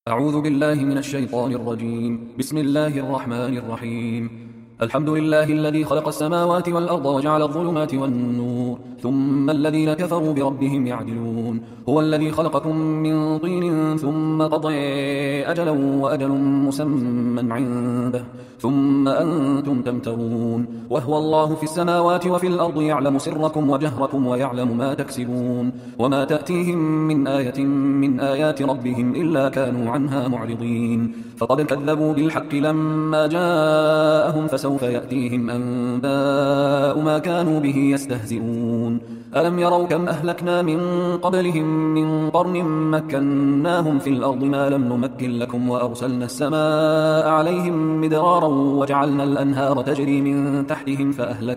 أعوذ بالله من الشيطان الرجيم. بسم الله الرحمن الرحيم. الحمد لله الذي خلق السماوات والأرض وجعل الظلمات والنور ثم الذين كفروا بربهم يعدلون. هو الذي خلقكم من طين ثم قضى أجلا وأجل مسمى عنده ثم أنتم تمترون. وهو الله في السماوات وفي الأرض يعلم سركم وجهركم ويعلم ما تكسبون. وما تأتيهم من آية من آيات ربهم إلا كانوا عنها معرضين. فقد كذبوا بالحق لما جاءهم فسوف يأتيهم أنباء ما كانوا به يستهزئون. ألم يروا كم أهلكنا من قبلهم من قرن مكناهم في الأرض ما لم نمكن لكم وأرسلنا السماء عليهم مدرارا وجعلنا الأنهار تجري من تحتهم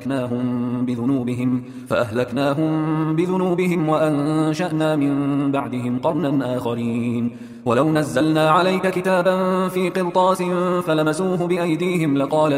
فأهلكناهم بذنوبهم وأنشأنا من بعدهم قرنا آخرين. ولو نزلنا عليك كتابا في قرطاس فلمسوه بأيديهم لقال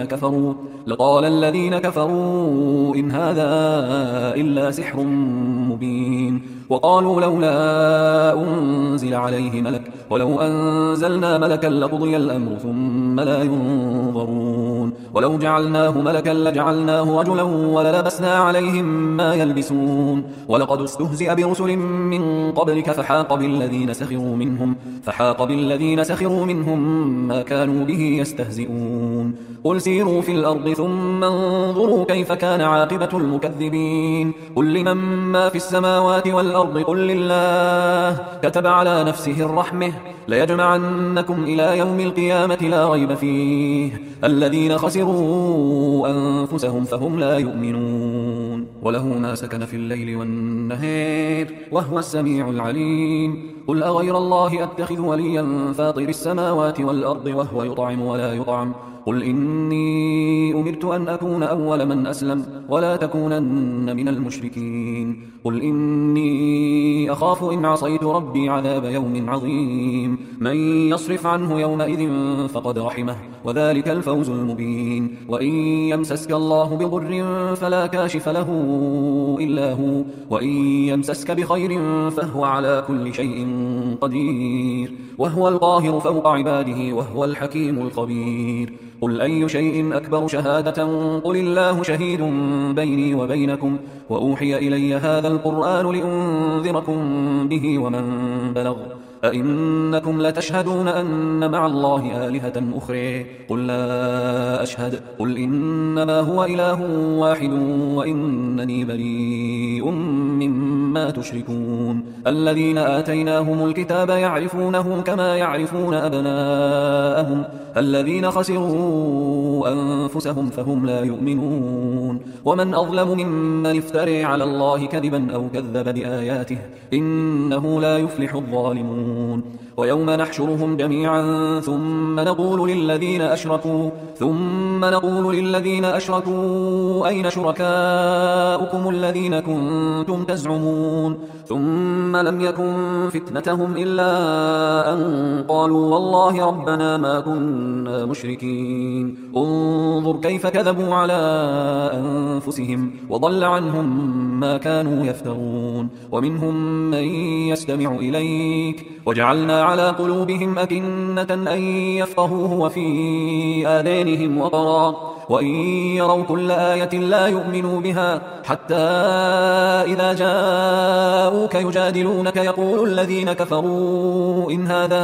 الذين كفروا إن هذا إلا سحر مبين. وقالوا لولا أنزل عليه ملك ولو أنزلنا ملكا لقضي الأمر ثم لا ينظرون. ولو جعلناه ملكا لجعلناه رجلا وللبسنا عليهم ما يلبسون. ولقد استهزئ برسل من قبلك فحاق بالذين سخروا منهم ما كانوا به يستهزئون. قل سيروا في الأرض ثم انظروا كيف كان عاقبة المكذبين. قل لمن ما في السماوات والأرض قل لله كتب على نفسه الرحمة ليجمعنكم إلى يوم القيامة لا ريب فيه الذين خسروا أنفسهم فهم لا يؤمنون. وله ما سكن في الليل والنهار وهو السميع العليم. قل أغير الله أتخذ وليا فاطر السماوات والأرض وهو يطعم ولا يطعم. قل إني أمرت أن أكون أول من أسلم ولا تكونن من المشركين. قل إني أخاف إن عصيت ربي عذاب يوم عظيم. من يصرف عنه يومئذ فقد رحمه وذلك الفوز المبين. وإن يمسسك الله بضر فلا كاشف له إلا هو وإن يمسسك بخير فهو على كل شيء قدير وهو القاهر فوق عباده وهو الحكيم الخبير. قل أي شيء أكبر شهادة قل الله شهيد بيني وبينكم وأوحي إلي هذا القرآن لأنذركم به ومن بلغ. أئنكم لتشهدون أن مع الله آلهة أخرى قل لا أشهد. قل إنما هو إله واحد وإنني بريء مما تشركون. الذين آتيناهم الكتاب يعرفونه كما يعرفون أبناءهم الذين خسروا أنفسهم فهم لا يؤمنون. ومن أظلم ممن افترى على الله كذبا أو كذب بآياته إنه لا يفلح الظالمون. ويوم نحشرهم جميعا ثم نقول للذين أشركوا أين شركاؤكم الذين كنتم تزعمون. ثم لم يكن فتنتهم إلا أن قالوا والله ربنا ما كنا مشركين. انظر كيف كذبوا على أنفسهم وضل عنهم ما كانوا يفترون. ومنهم من يستمع إليك وجعلنا على قلوبهم أكنة أن يفقهوه وفي آذانهم وقرا وإن يروا كل آية لا يؤمنوا بها حتى إذا جاءوك يجادلونك يقول الذين كفروا إن هذا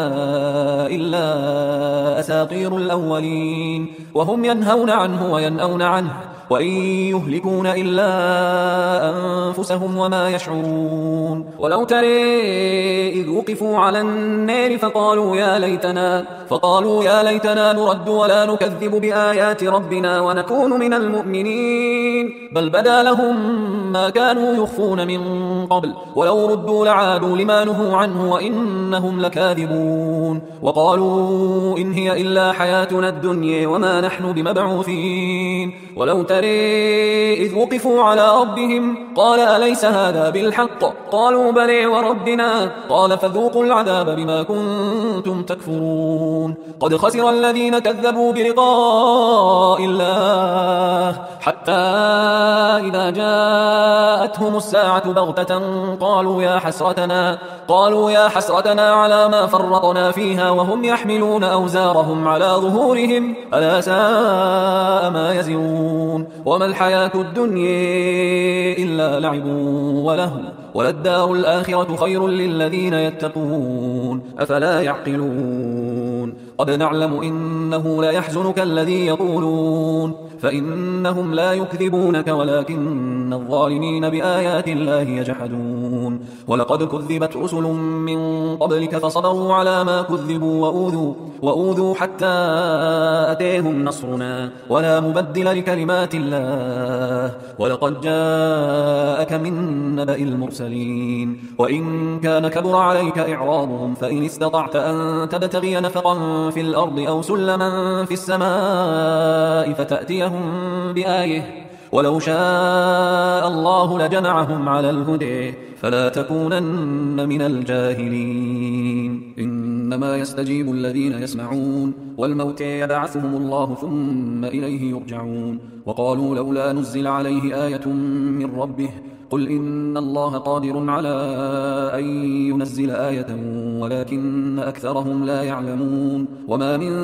إلا أساطير الأولين وهم ينهون عنه وينأون عنه وإن يهلكون إلا أنفسهم وما يشعرون. ولو ترى إذ وقفوا على النار فقالوا يا ليتنا نرد ولا نكذب بآيات ربنا ونكون من المؤمنين بل بدا لهم ما كانوا يخفون من قبل ولو ردوا لعادوا لما نهوا عنه وإنهم لكاذبون. وقالوا إن هي إلا حياتنا الدنيا وما نحن بمبعوثين. ولو ترى إذ وقفوا على ربهم قال أليس هذا بالحق قالوا بلى وربنا قال فذوقوا العذاب بما كنتم تكفرون. قد خسر الذين كذبوا بلقاء الله حتى إذا جاءتهم الساعة بغتة قالوا يا حسرتنا على ما فرطنا فيها وهم يحملون أوزارهم على ظهورهم ألا ساء ما يزرون وما الحياة الدنيا إلا لعب ولهو وللدار الآخرة خير للذين يتقون أفلا يعقلون قد نعلم إنه لا يحزنك الذي يقولون فإنهم لا يكذبونك ولكن الظالمين بآيات الله يجحدون ولقد كذبت رسل من قبلك فصبروا على ما كذبوا وأوذوا حتى أتيهم نصرنا ولا مبدل لكلمات الله ولقد جاءك من نبأ المرسلين وإن كان كبر عليك إعراضهم فإن استطعت أن تبتغي نفقا في الأرض أو سلما في السماء فتأتيهم بآية ولو شاء الله لجمعهم على الهدى فلا تكونن من الجاهلين إنما يستجيب الذين يسمعون والموتى يبعثهم الله ثم إليه يرجعون وقالوا لولا نزل عليه آية من ربه قل إن الله قادر على أن ينزل آية ولكن أكثرهم لا يعلمون وما من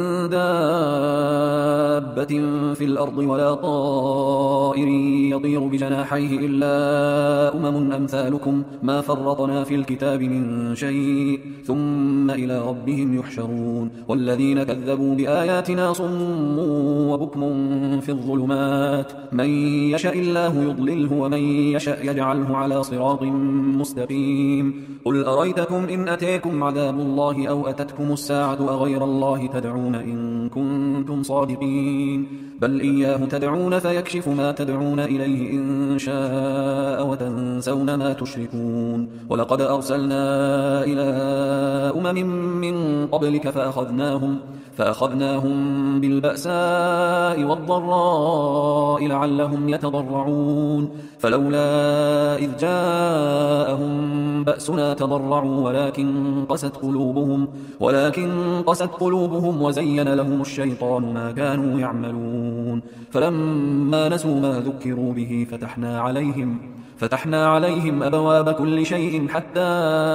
دابة في الأرض ولا طائر يطير بجناحيه إلا أمثالكم ما فرطنا في الكتاب من شيء ثم إلى ربهم يحشرون والذين كذبوا بآياتنا صم وبكم في الظلمات من يشاء الله يضلله ومن يشاء يجعله على صراط مستقيم قل أريتكم إن أتيكم عذاب الله أو أتتكم الساعة أغير الله تدعون إن كنتم صادقين بل إياه تدعون فيكشف ما تدعون إليه إن شاء وتنسون ما تشركون ولقد أرسلنا إلى من قبلك فأخذناهم بالبأساء والضراء لعلهم يتضرعون فلولا إذ جاءهم بأسنا تضرعوا ولكن قست قلوبهم وزين لهم الشيطان ما كانوا يعملون فلما نسوا ما ذكروا به فتحنا عليهم أبواب كل شيء حتى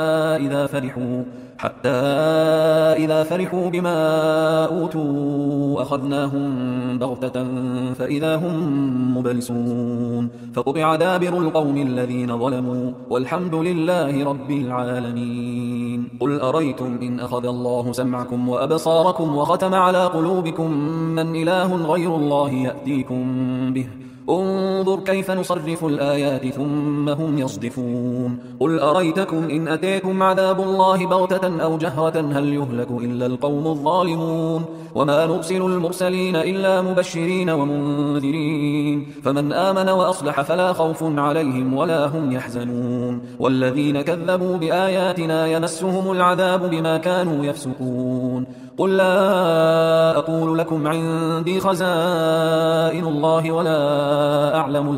إذا فرحوا بما أوتوا أخذناهم بغتة فإذا هم مبلسون فقطع دابر القوم الذين ظلموا والحمد لله رب العالمين قل أريتم إن أخذ الله سمعكم وأبصاركم وختم على قلوبكم من إله غير الله يأتيكم به انظر كيف نصرف الآيات ثم هم يصدفون قل أريتكم إن أتيكم عذاب الله بغتة أو جهرة هل يهلك إلا القوم الظالمون وما نرسل المرسلين إلا مبشرين ومنذرين فمن آمن وأصلح فلا خوف عليهم ولا هم يحزنون والذين كذبوا بآياتنا يمسهم العذاب بما كانوا يفسقون قل لا أقول لكم عندي خزائن الله ولا أعلم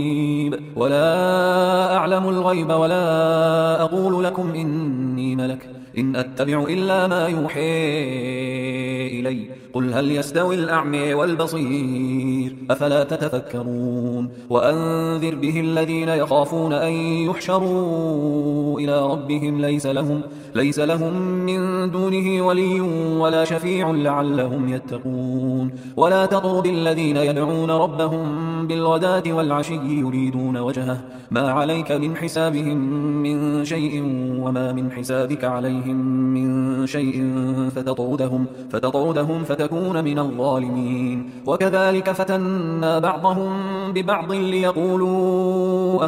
الغيب ولا أقول لكم إني ملك إن أتبع إلا ما يوحي إلي قل هل يستوي الأعمى والبصير أفلا تتفكرون وأنذر به الذين يخافون أن يحشروا إلى ربهم ليس لهم من دونه ولي ولا شفيع لعلهم يتقون ولا تطرد الذين يدعون ربهم بالغداة والعشي يريدون وجهه ما عليك من حسابهم من شيء وما من حسابك عليهم من شيء فتطردهم فتكون من الظالمين وكذلك فتنا بعضهم ببعض ليقولوا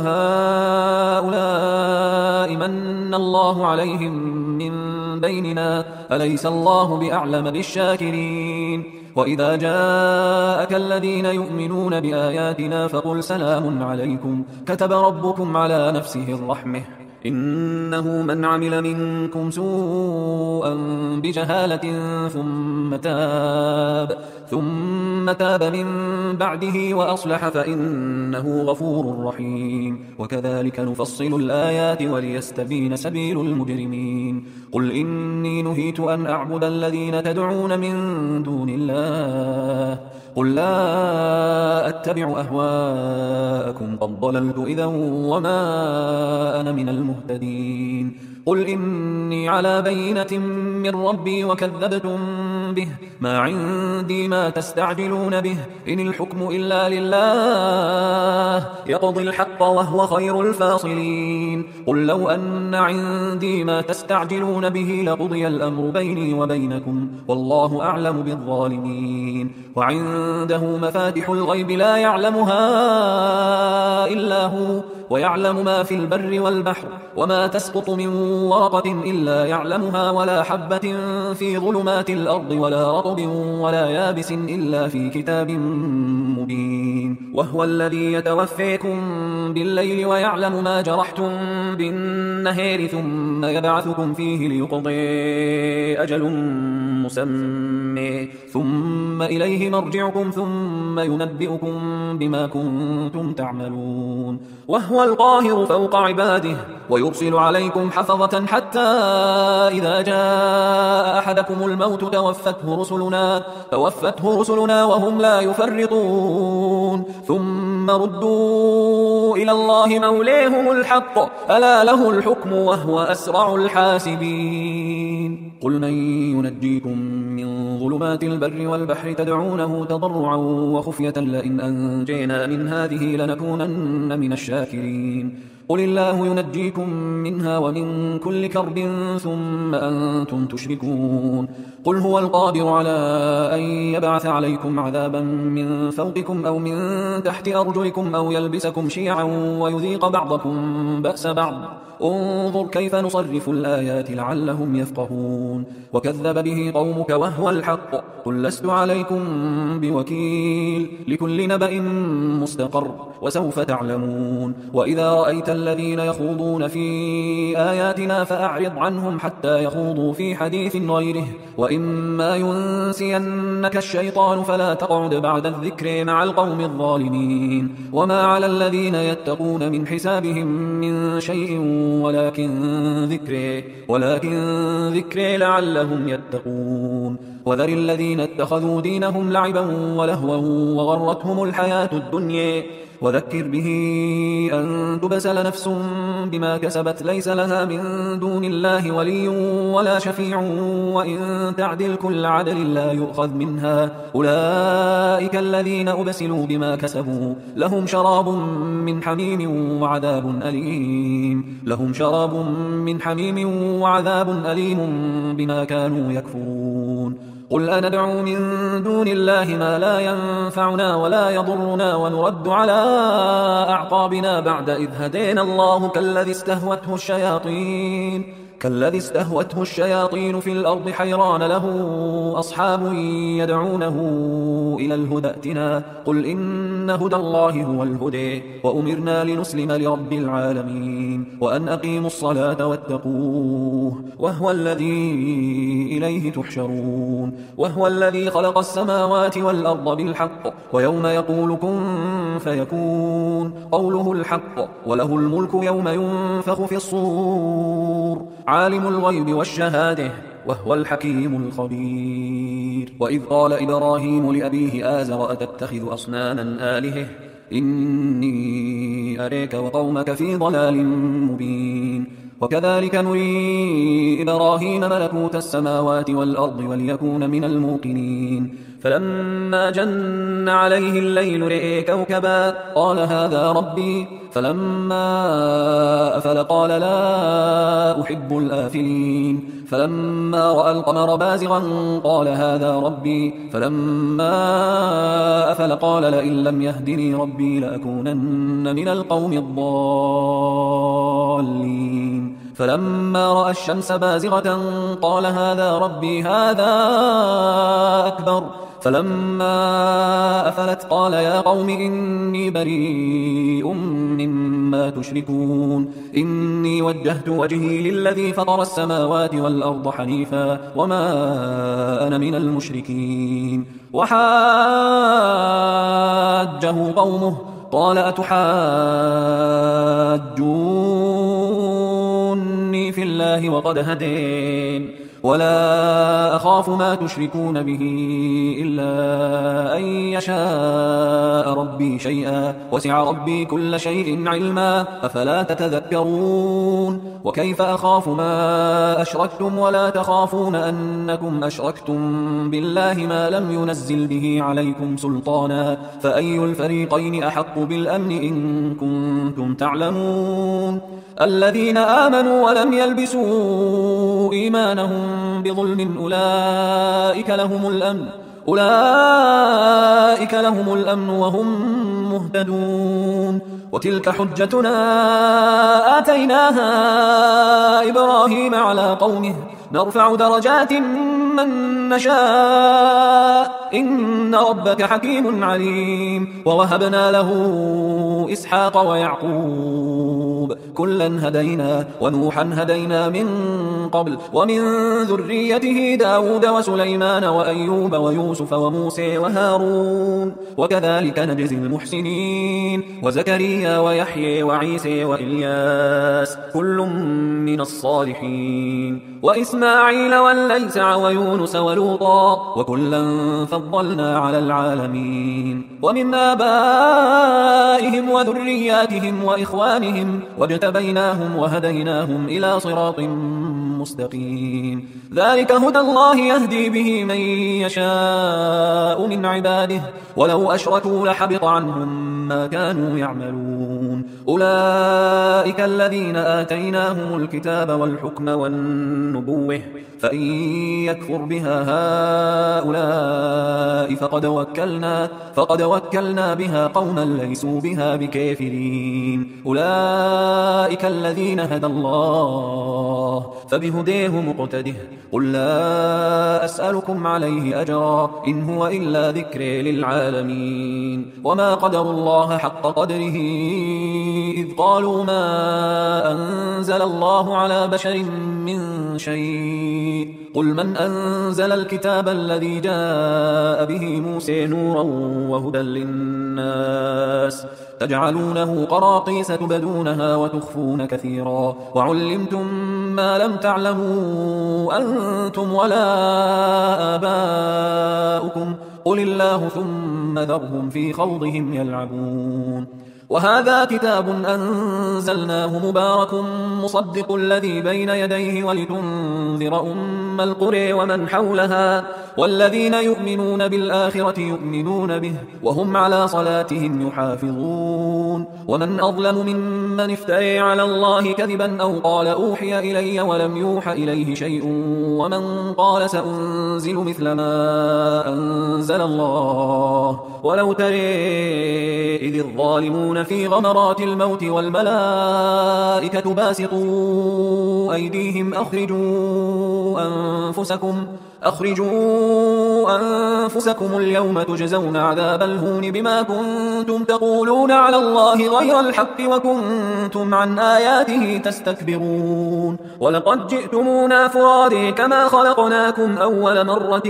أهؤلاء من الله عليهم من بيننا أليس الله بأعلم بالشاكرين وإذا جاءك الذين يؤمنون بآياتنا فقل سلام عليكم كتب ربكم على نفسه الرحمة إنه من عمل منكم سوءا بجهالة ثم تاب من بعده وأصلح فإنه غفور رحيم وكذلك نفصل الآيات وليستبين سبيل المجرمين قل إني نهيت أن أعبد الذين تدعون من دون الله قل لا أتبع أهواءكم قد ضللت إذا وما أنا من المهتدين. قل إني على بينة من ربي وكذبتم به، ما عندي ما تستعجلون به، إن الحكم إلا لله يقضي الحق وهو خير الفاصلين. قل لو أن عندي ما تستعجلون به لقضي الأمر بيني وبينكم والله أعلم بالظالمين. وعنده مفاتح الغيب لا يعلمها إلا هو، ويعلم ما في البر والبحر، وما تسقط من ورقة إلا يعلمها، ولا حبة في ظلمات الأرض ولا رطب ولا يابس إلا في كتاب مبين. وهو الذي يتوفيكم بالليل ويعلم ما جرحتم بالنهار ثم يبعثكم فيه ليقضي أجل مسمى ثم إليه مرجعكم ثم ينبئكم بما كنتم تعملون. وهو القاهر فوق عباده ويرسل عليكم حفظة حتى إذا جاء أحدكم الموت توفته رسلنا وهم لا يفرطون، ثم ردوا إلى الله مولاهم الحق ألا له الحكم وهو أسرع الحاسبين. قل من ينجيكم من ظلمات البر والبحر تدعونه تضرعا وخفية لئن أنجينا من هذه لنكونن من الشاكرين. قل الله ينجيكم منها ومن كل كرب ثم أنتم تشركون. قل هو القادر على أن يبعث عليكم عذابا من فوقكم أو من تحت أرجلكم أو يلبسكم شيعا ويذيق بعضكم بأس بعض، انظر كيف نصرف الآيات لعلهم يفقهون. وكذب به قومك وهو الحق قل لست عليكم بوكيل، لكل نبأ مستقر وسوف تعلمون. وإذا رأيت الذين يخوضون في آياتنا فأعرض عنهم حتى يخوضوا في حديث غيره، وإما ينسينك الشيطان فلا تقعد بعد الذكر مع القوم الظالمين. وما على الذين يتقون من حسابهم من شيء ولكن ذكر لعلهم يتقون. وذر الذين اتخذوا دينهم لعبا ولهوا وغرتهم الحياة الدنيا، وذكر به أن تبسل نفس بما كسبت ليس لها من دون الله ولي ولا شفيع، وإن تعدل كل عدل لا يؤخذ منها. أولئك الذين أبسلوا بما كسبوا لهم شراب من حميم وعذاب أليم بما كانوا يكفرون. قل أندعو من دون الله ما لا ينفعنا ولا يضرنا ونرد على أعقابنا بعد إذ هدينا الله كالذي استهوته الشياطين في الأرض حيران له أصحاب يدعونه إلى الهدى ائتنا. قل إن هدى الله هو الهدى وأمرنا لنسلم لرب العالمين وأن أقيموا الصلاة واتقوه وهو الذي إليه تحشرون. وهو الذي خلق السماوات والأرض بالحق ويوم يقول كن فيكون قوله الحق وله الملك يوم ينفخ في الصور عالم الغيب والشهادة وهو الحكيم الخبير. وإذ قال إبراهيم لأبيه آزر أتتخذ أصناما آلهة إني أريك وقومك في ضلال مبين. وكذلك نري إبراهيم ملكوت السماوات والأرض وليكون من الموقنين. فلما جن عليه الليل رئي كوكبا قال هذا ربي، فلما أفل قال لا أحب الآفلين. فلما رأى القمر بازغا قال هذا ربي، فلما أفل قال لئن لم يهدني ربي لأكونن من القوم الضالين. فلما رأى الشمس بازغة قال هذا ربي هذا أكبر. فلما أفلت قال يا قوم إني بريء مما تشركون إني وجهت وجهي للذي فطر السماوات والأرض حنيفا وما أنا من المشركين. وحاجه قومه قال أتحاجوني في الله وقد هدين ولا أخاف ما تشركون به إلا أن يشاء ربي شيئا وسع ربي كل شيء علما أفلا تتذكرون وكيف أخاف ما أشركتم ولا تخافون أنكم أشركتم بالله ما لم ينزل به عليكم سلطانا فأي الفريقين أحق بالأمن إن كنتم تعلمون الذين آمنوا ولم يلبسوا إيمانهم بظلم أولئك لهم الأمن وهم مهتدون وتلك حجتنا آتيناها إبراهيم على قومه نرفع درجات من نشاء إن ربك حكيم عليم ووهبنا له إسحاق ويعقوب كلا هدينا ونوحا هدينا من قبل ومن ذريته داود وسليمان وأيوب ويوسف وموسى وهارون وكذلك نجزي المحسنين وزكريا ويحيى وعيسى وإلياس كل من الصالحين وإسماعيل واليسع ويونس ولوطا وكلا فضلنا على العالمين ومن آبائهم وذرياتهم وإخوانهم واجتبيناهم وهديناهم إلى صراط مستقيم ذلك هدى الله يهدي به من يشاء من عباده ولو أشركوا لحبط عنهم ما كانوا يعملون أولئك الذين آتيناهم الكتاب والحكم والنبوة فإن يكفر بها هؤلاء فقد وكلنا بها قوما ليسوا بها بكافرين أولئك الذين هدى الله فبهديه مقتده قل لا أسألكم عليه أجرا إن هو إلا ذكر للعالمين وما قدر الله حق قدره إذ قالوا ما أنزل الله على بشر من شيء قل من أنزل الكتاب الذي جاء به موسى نورا وهدى للناس تجعلونه قراطيس تبدونها وتخفون كثيرا وعلمتم ما لم تعلموا أنتم ولا آباؤكم قل الله ثم ذرهم في خوضهم يلعبون وهذا كتاب أنزلناه مبارك مصدق الذي بين يديه ولتنذر أم القرى ومن حولها والذين يؤمنون بالآخرة يؤمنون به وهم على صلاتهم يحافظون ومن أظلم ممن افترى على الله كذبا أو قال أوحي إلي ولم يوحى إليه شيء ومن قال سأنزل مثل ما أنزل الله ولو ترى إذ الظالمون في غمرات الموت والملائكة باسطوا أيديهم أخرجوا أنفسكم اليوم تجزون عذاب الهون بما كنتم تقولون على الله غير الحق وكنتم عن آياته تستكبرون ولقد جئتمونا فرادى كما خلقناكم أول مرة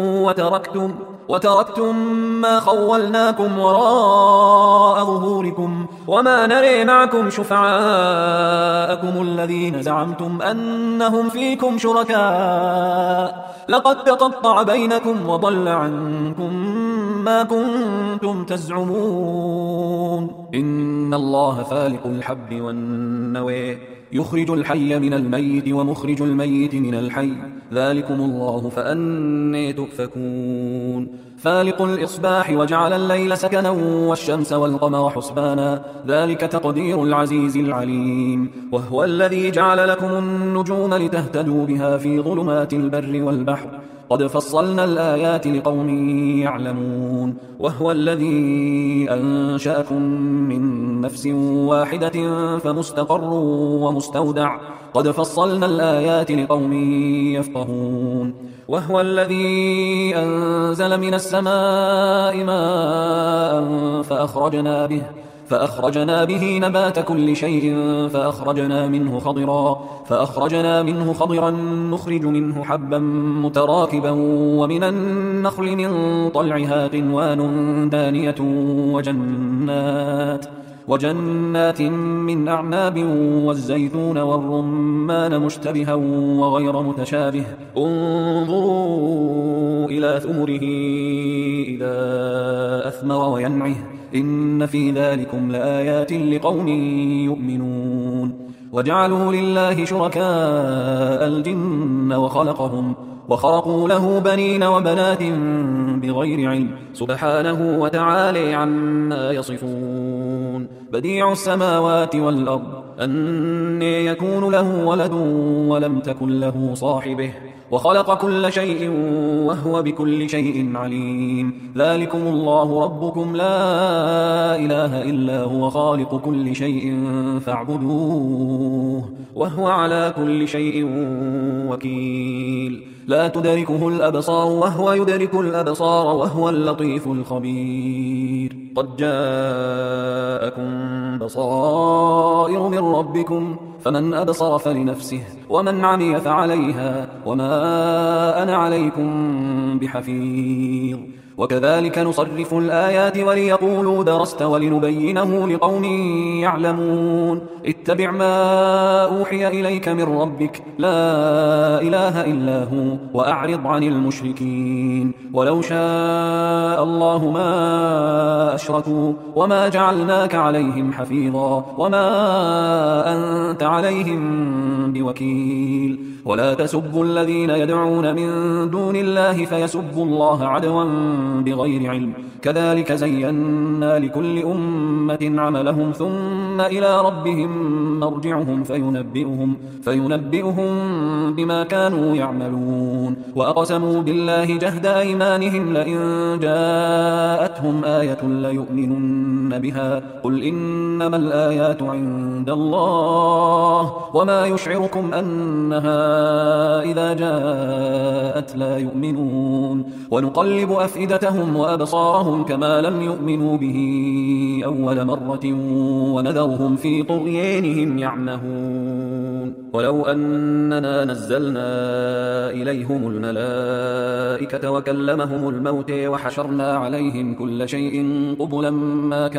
وتركتم ما خولناكم وراء ظهوركم وما نري معكم شفعاءكم الذين زعمتم أنهم فيكم شركاء لقد تقطع بينكم وضل عنكم ما كنتم تزعمون إن الله فالق الحب والنوى يخرج الحي من الميت ومخرج الميت من الحي ذلكم الله فأنى تؤفكون فالق الإصباح وجعل الليل سكنا والشمس والقمر حسبانا ذلك تقدير العزيز العليم وهو الذي جعل لكم النجوم لتهتدوا بها في ظلمات البر والبحر قد فصلنا الآيات لقوم يعلمون وهو الذي أنشأكم من نفس واحدة فمستقر ومستودع قد فصلنا الآيات لقوم يفقهون وهو الذي أنزل من السماء ماء فأخرجنا به نبات كل شيء فأخرجنا منه خضرا نخرج منه حبا متراكبا ومن النخل من طلعها قنوان دانية وجنات من أعناب والزيتون والرمان مشتبها وغير متشابه انظروا إلى ثمره إذا أثمر وينعه إن في ذلكم لآيات لقوم يؤمنون وجعلوا لله شركاء الجن وخلقوا له بنين وبنات بغير علم سبحانه وتعالى عما يصفون بديع السماوات والأرض أنى يكون له ولد ولم تكن له صاحبه وخلق كل شيء وهو بكل شيء عليم ذلكم الله ربكم لا إله إلا هو خالق كل شيء فاعبدوه وهو على كل شيء وكيل لا تدركه الأبصار وهو يدرك الأبصار وهو اللطيف الخبير قد جاءكم بصائر من ربكم فمن أبصر فلنفسه ومن عمي فعليها وما أنا عليكم بحفيظ وكذلك نصرف الآيات وليقولوا درست ولنبينه لقوم يعلمون اتبع ما أوحي إليك من ربك لا إله إلا هو وأعرض عن المشركين ولو شاء الله ما أشركوا وما جعلناك عليهم حفيظا وما أنت عليهم بوكيل ولا تسبوا الذين يدعون من دون الله فيسبوا الله عدوا بغير علم كذلك زينا لكل أمة عملهم ثم إلى ربهم مرجعهم فينبئهم بما كانوا يعملون وأقسموا بالله جهد أيمانهم لئن جاءتهم آية ليؤمنن بها قل إنما الآيات عند الله وما يشعركم أنها إذا جاءت لا يؤمنون ونقلب أفئدتهم وأبصارهم كما لم يؤمنوا به أول مرة ونذرهم في طغيانهم يعمهون ولو أننا نزلنا إليهم الملائكة وكلمهم الموت وحشرنا عليهم كل شيء قبلا ما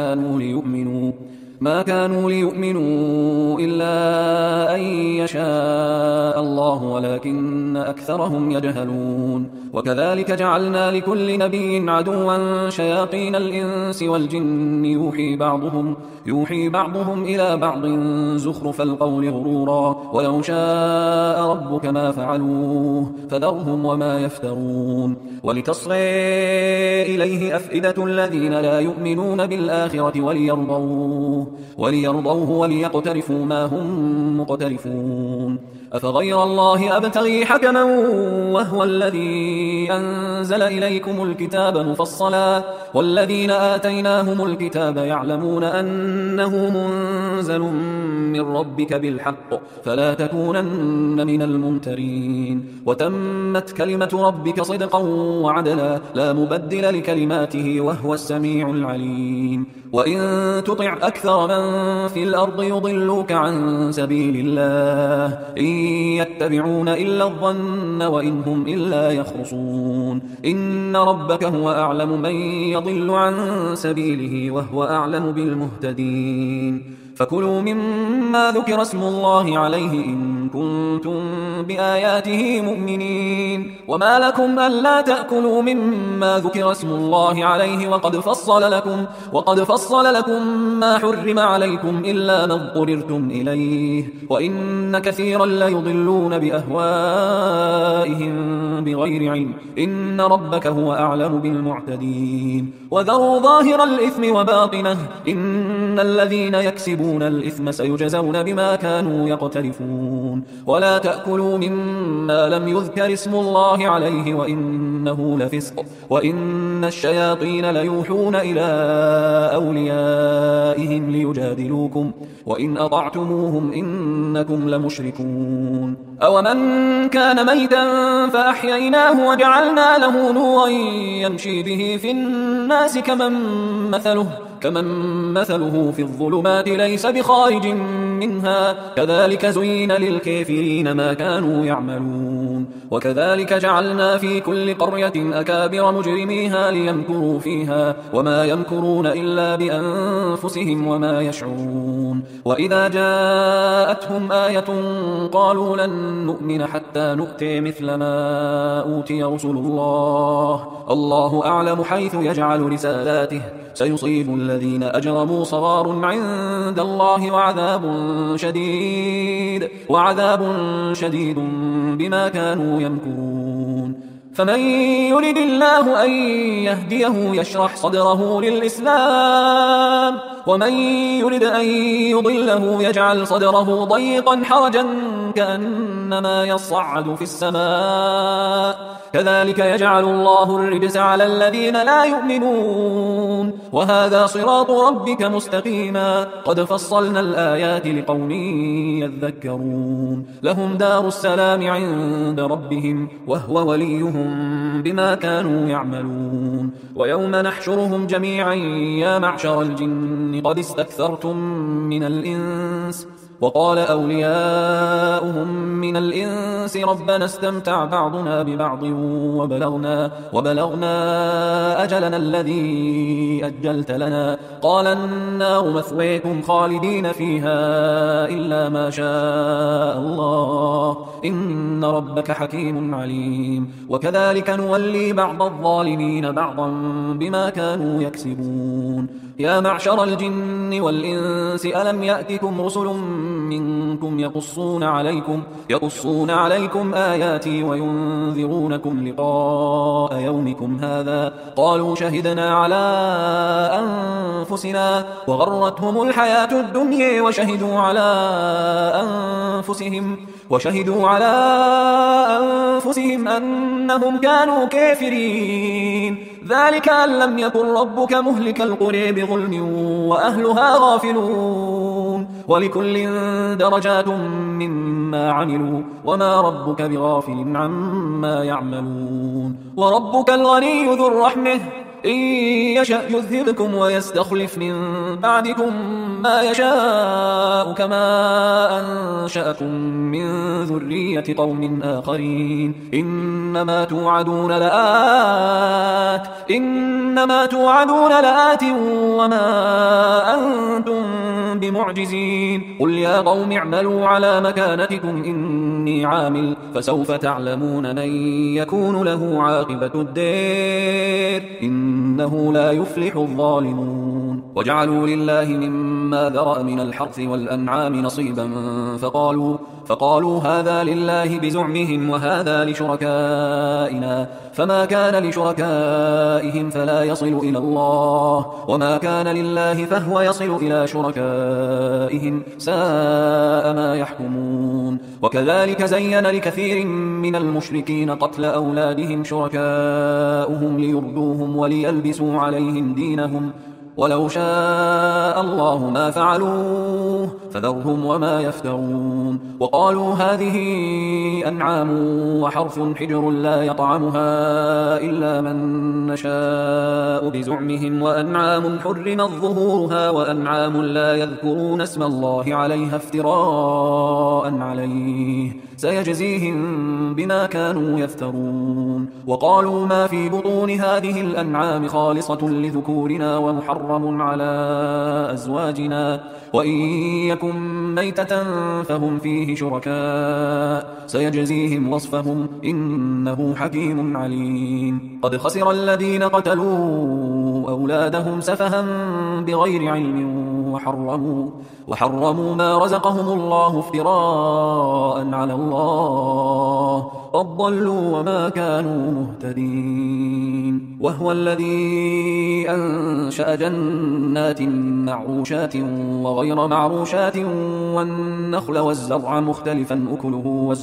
كانوا ليؤمنوا إلا أن يشاء الله ولكن أكثرهم يجهلون وكذلك جعلنا لكل نبي عدوا شياطين الإنس والجن يوحي بعضهم إلى بعض زخرف القول غرورا ولو شاء ربك ما فعلوه فذرهم وما يفترون ولتصغي إليه أفئدة الذين لا يؤمنون بالآخرة وليرضوه وليقترفوا ما هم مقترفون أفغير الله أبتغي حكما وهو الذي أنزل إليكم الكتاب مفصلا والذين آتيناهم الكتاب يعلمون أنه منزل من ربك بالحق فلا تكونن من الممترين وتمت كلمة ربك صدقا وعدلا لا مبدل لكلماته وهو السميع العليم وإن تطع أكثر من في الأرض يضلوك عن سبيل الله إن يتبعون إلا الظن وإن هم إلا يخرصون إن ربك هو أعلم من يضل عن سبيله وهو أعلم بالمهتدين فكلوا مما ذكر اسم الله عليه إن كنتم بآياته مؤمنين وما لكم ألا تأكلوا مما ذكر اسم الله عليه وقد فصل لكم ما حرم عليكم إلا ما اضطررتم إليه وإن كثيرا ليضلون بأهوائهم بغير علم إن ربك هو أعلم بالمعتدين وذروا ظاهر الإثم وباطنه إن الذين يكسبون الإثم سيجزون بما كانوا يقترفون ولا تأكلوا مما لم يذكر اسم الله عليه وإنه لفسق وإن الشياطين ليوحون إلى أوليائهم ليجادلوكم وإن أطعتموهم إنكم لمشركون أومن كان ميتا فأحييناه وجعلنا له نورا يمشي به في الناس كمن مثله في الظلمات ليس بخارج منها كذلك زين للكافرين ما كانوا يعملون وكذلك جعلنا في كل قرية أكابر مجرميها ليمكروا فيها وما يمكرون إلا بأنفسهم وما يشعرون. وإذا جاءتهم آية قالوا لن نؤمن حتى نؤتي مثل ما أوتي رسل الله أعلم حيث يجعل رسالاته سيصيب الذين أجرموا صغار عند الله وعذاب شديد بما كانوا يمكرون. فمن يرد الله أن يهديه يشرح صدره للإسلام ومن يرد أن يضله يجعل صدره ضيقا حرجا كأنما يصعد في السماء كذلك يجعل الله الرجس على الذين لا يؤمنون. وهذا صراط ربك مستقيما قد فصلنا الآيات لقوم يذكرون. لهم دار السلام عند ربهم وهو وليهم بما كانوا يعملون. ويوم نحشرهم جميعا يا معشر الجن قد استكثرتم من الإنس وقال أولياؤهم من الإنس ربنا استمتع بعضنا ببعض وبلغنا أجلنا الذي أجلت لنا قال النار مثويكم خالدين فيها إلا ما شاء الله إن ربك حكيم عليم. وكذلك نولي بعض الظالمين بعضا بما كانوا يكسبون. يا معشر الجن والإنس ألم يأتكم رسل منكم يقصون عليكم آياتي وينذرونكم لقاء يومكم هذا قالوا شهدنا على أنفسنا وغرتهم الحياة الدنيا وشهدوا على أنفسهم أنهم كانوا كافرين. ذلك أن لم يكن ربك مهلك القرى بظلم وأهلها غافلون ولكل درجات مما عملوا وما ربك بغافل عما يعملون. وربك الغني ذو الرحمة إن يشأ يذهبكم ويستخلف من بعدكم ما يشاء كما أنشأكم من ذرية قوم آخرين. إنما توعدون لآت وما أنتم بمعجزين. قل يا قوم اعملوا على مكانتكم إني عامل فسوف تعلمون من يكون له عاقبة الدار إنه لا يفلح الظالمون. وجعلوا لله مما ذرأ من الحرث والأنعام نصيبا فقالوا هذا لله بزعمهم وهذا لشركائنا فما كان لشركائهم فلا يصل إلى الله وما كان لله فهو يصل إلى شركائهم ساء ما يحكمون. وكذلك زين لكثير من المشركين قتل أولادهم شركاؤهم ليردوهم وليلبسوا عليهم دينهم ولو شاء الله ما فعلوه فذرهم وما يفترون. وقالوا هذه أنعام وحرث حجر لا يطعمها إلا من نشاء بزعمهم وأنعام حرمت ظهورها وأنعام لا يذكرون اسم الله عليها افتراء عليه سيجزيهم بما كانوا يفترون. وقالوا ما في بطون هذه الأنعام خالصة لذكورنا ومحرم على أزواجنا وإن يكن ميتة فهم فيه شركاء سيجزيهم وصفهم إنه حكيم عليم. قد خسر الذين قتلوا أولادهم سفها بغير علم وحرموا ما رزقهم الله افتراء على الله قد ضلوا وما كانوا مهتدين. وهو الذي أنشأ جنات معروشات وغير معروشات والنخل والزرع مختلفا أكله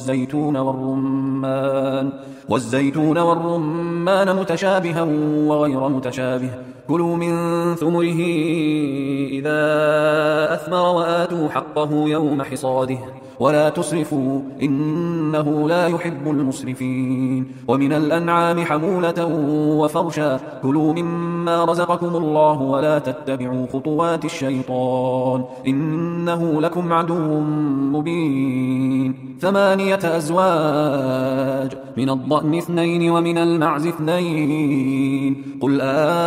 والزيتون والرمان متشابها وغير متشابه كلوا من ثمره إذا أثمر وآتوا حقه يوم حصاده ولا تسرفوا إنه لا يحب المسرفين. ومن الأنعام حمولة وفرشا كلوا مما رزقكم الله ولا تتبعوا خطوات الشيطان إنه لكم عدو مبين. 8 أزواج من الضأن 2 ومن المعز 2 قل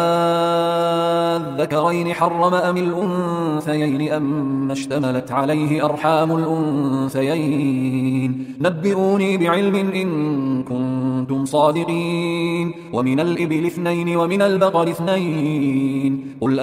الذكرين حرم أم الأنثيين أم اشتملت عليه أرحام الأنثيين نبئوني بعلم إن كنتم صادقين. ومن الإبل 2 ومن البقر 2 قل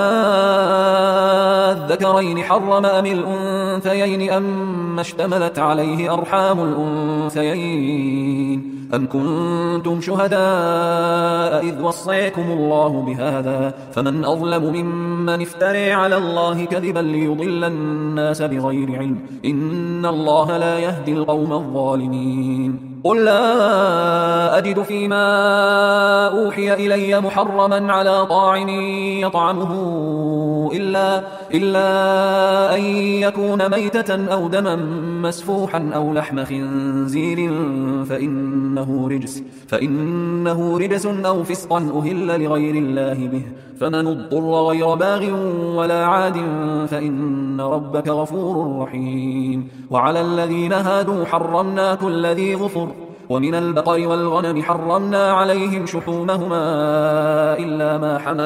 الذكرين حرم أم الأنثيين أم اشتملت عليه أرحام الأنثيين أم كنتم شهداء إذ وصيكم الله بهذا فمن أظلم ممن افترى على الله كذبا ليضل الناس بغير علم إن الله لا يهدي القوم الظالمين. قل لا أجد فيما أوحي إلي محرما على طاعم يطعمه إلا أن يكون ميتة أو دما مسفوحا أو لحم خنزير فإنه رجس أو فسقا أهل لغير الله به فمن اضطر غير باغ ولا عاد فإن ربك غفور رحيم. وعلى الذين هادوا حرمنا كل ذي ظفر ومن البقر والغنم حرمنا عليهم شحومهما إلا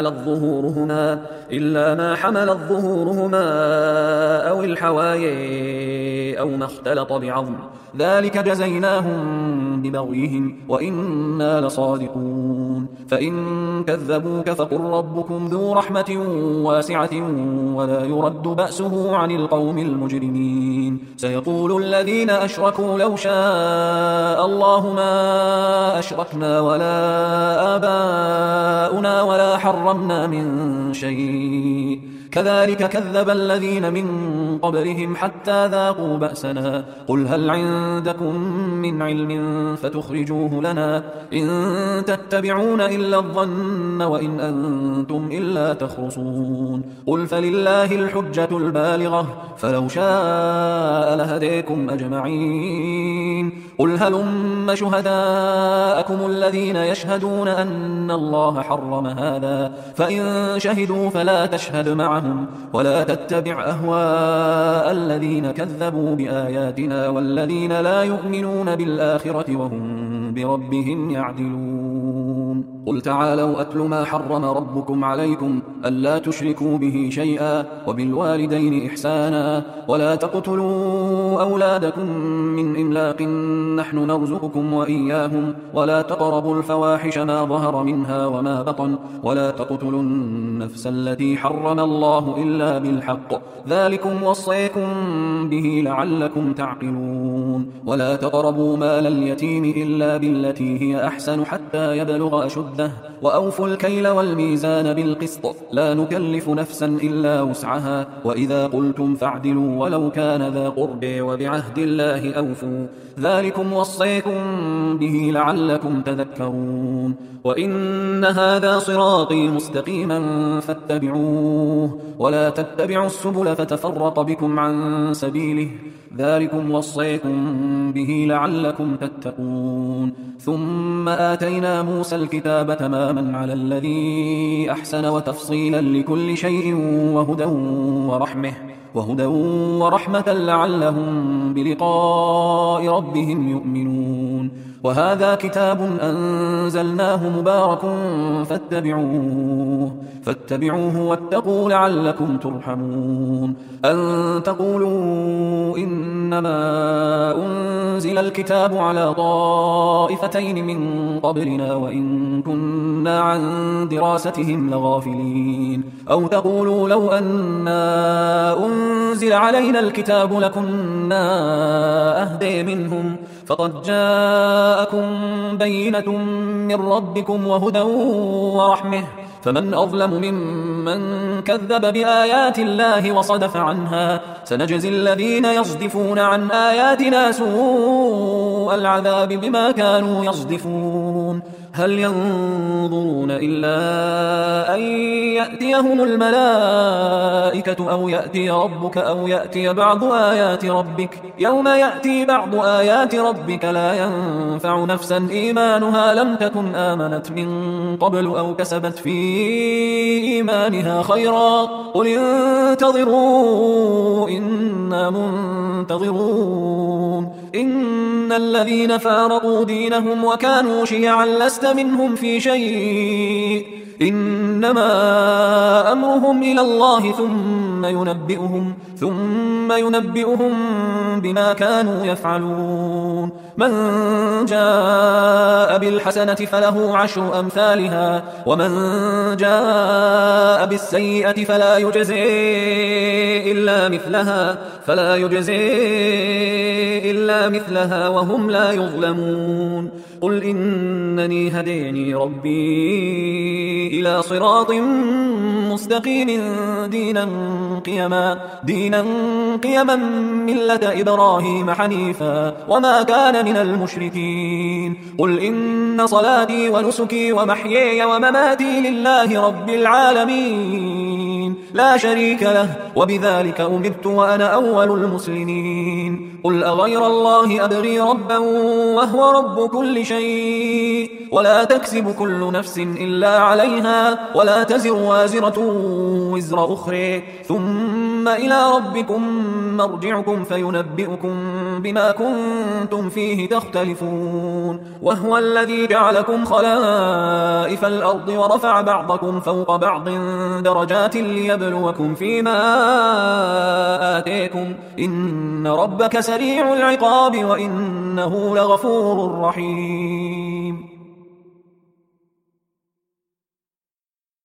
ما حملت ظهورهما أو الحوايا أو ما اختلط بعظم ذلك جزيناهم ببغيهم وإنا لصادقون. فإن كذبوك فقل ربكم ذو رحمة واسعة ولا يرد بأسه عن القوم المجرمين. سيقول الذين أشركوا لو شاء الله ما أشركنا ولا آباؤنا ولا حرمنا من شيء كذلك كذب الذين من قبلهم حتى ذاقوا بأسنا. قل هل عندكم من علم فتخرجوه لنا إن تتبعون إلا الظن وإن أنتم إلا تخرصون. قل فلله الحجة البالغة فلو شاء لهديكم أجمعين. قل هلم شهداءكم الذين يشهدون أن الله حرم هذا فإن شهدوا فلا تشهد معهم ولا تتبع أهواء الذين كذبوا بآياتنا والذين لا يؤمنون بالآخرة وهم بربهم يعدلون. قل تعالوا أتل ما حرم ربكم عليكم ألا تشركوا به شيئا وبالوالدين إحسانا ولا تقتلوا أولادكم من إملاق نحن نرزقكم وإياهم ولا تقربوا الفواحش ما ظهر منها وما بطن ولا تقتلوا النفس التي حرم الله إلا بالحق ذلكم وصيكم به لعلكم تعقلون. ولا تقربوا مال اليتيم إلا بالتي هي أحسن حتى يبلغ أشده وأوفوا الكيل والميزان بالقسط لا نكلف نفسا إلا وسعها وإذا قلتم فاعدلوا ولو كان ذا قرب وبعهد الله أوفوا ذلكم وصيكم به لعلكم تذكرون. وإن هذا صراطي مستقيما فاتبعوه ولا تتبعوا السبل فتفرق بكم عن سبيله ذلكم وصيكم به لعلكم تتقون. ثم آتينا موسى الكتاب تماما على الذي أحسن وتفصيلا لكل شيء وهدى ورحمة لعلهم بلقاء ربهم يؤمنون. وهذا كتاب أنزلناه مبارك فاتبعوه واتقوا لعلكم ترحمون. أن تقولوا إنما أنزل الكتاب على طائفتين من قبلنا وإن كنا عن دراستهم لغافلين أو تقولوا لو أنا أنزل علينا الكتاب لكنا أهدى منهم فقد جاءكم بينة من ربكم وهدى ورحمة فمن أظلم ممن كذب بآيات الله وصدف عنها سنجزي الذين يصدفون عن آياتنا سوء العذاب بما كانوا يصدفون. هل ينظرون إلا أن يأتيهم الملائكة أو يأتي ربك أو يأتي بعض آيات ربك يوم يأتي بعض آيات ربك لا ينفع نفسا إيمانها لم تكن آمنت من قبل أو كسبت في إيمانها خيرا قل انتظروا إنا منتظرون إن الذين فارقوا دينهم وكانوا شيعا لست منهم في شيء إنما أمرهم إلى الله ثم ينبئهم بما كانوا يفعلون من جاء بالحسنة فله 10 أمثالها ومن جاء بالسيئة فلا يجزي إلا مثلها وهم لا يظلمون قل إنني هديني ربي إلى صراط مستقيم دينا قيما ملة إبراهيم حنيفا وما كان من المشركين قل إن صلاتي ونسكي ومحياي ومماتي لله رب العالمين لا شريك له وبذلك أمرت وأنا أول المسلمين قل أغير الله أبغي ربا وهو رب كل شيء ولا تكسب كل نفس إلا عليها ولا تزر وازرة وزر أخرى ثم إلى ربكم مرجعكم فينبئكم بما كنتم فيه تختلفون وهو الذي جعلكم خلائف الأرض ورفع بعضكم فوق بعض درجات ليبلوكم فيما آتيكم إن ربك سريع العقاب وإنه لغفور رحيم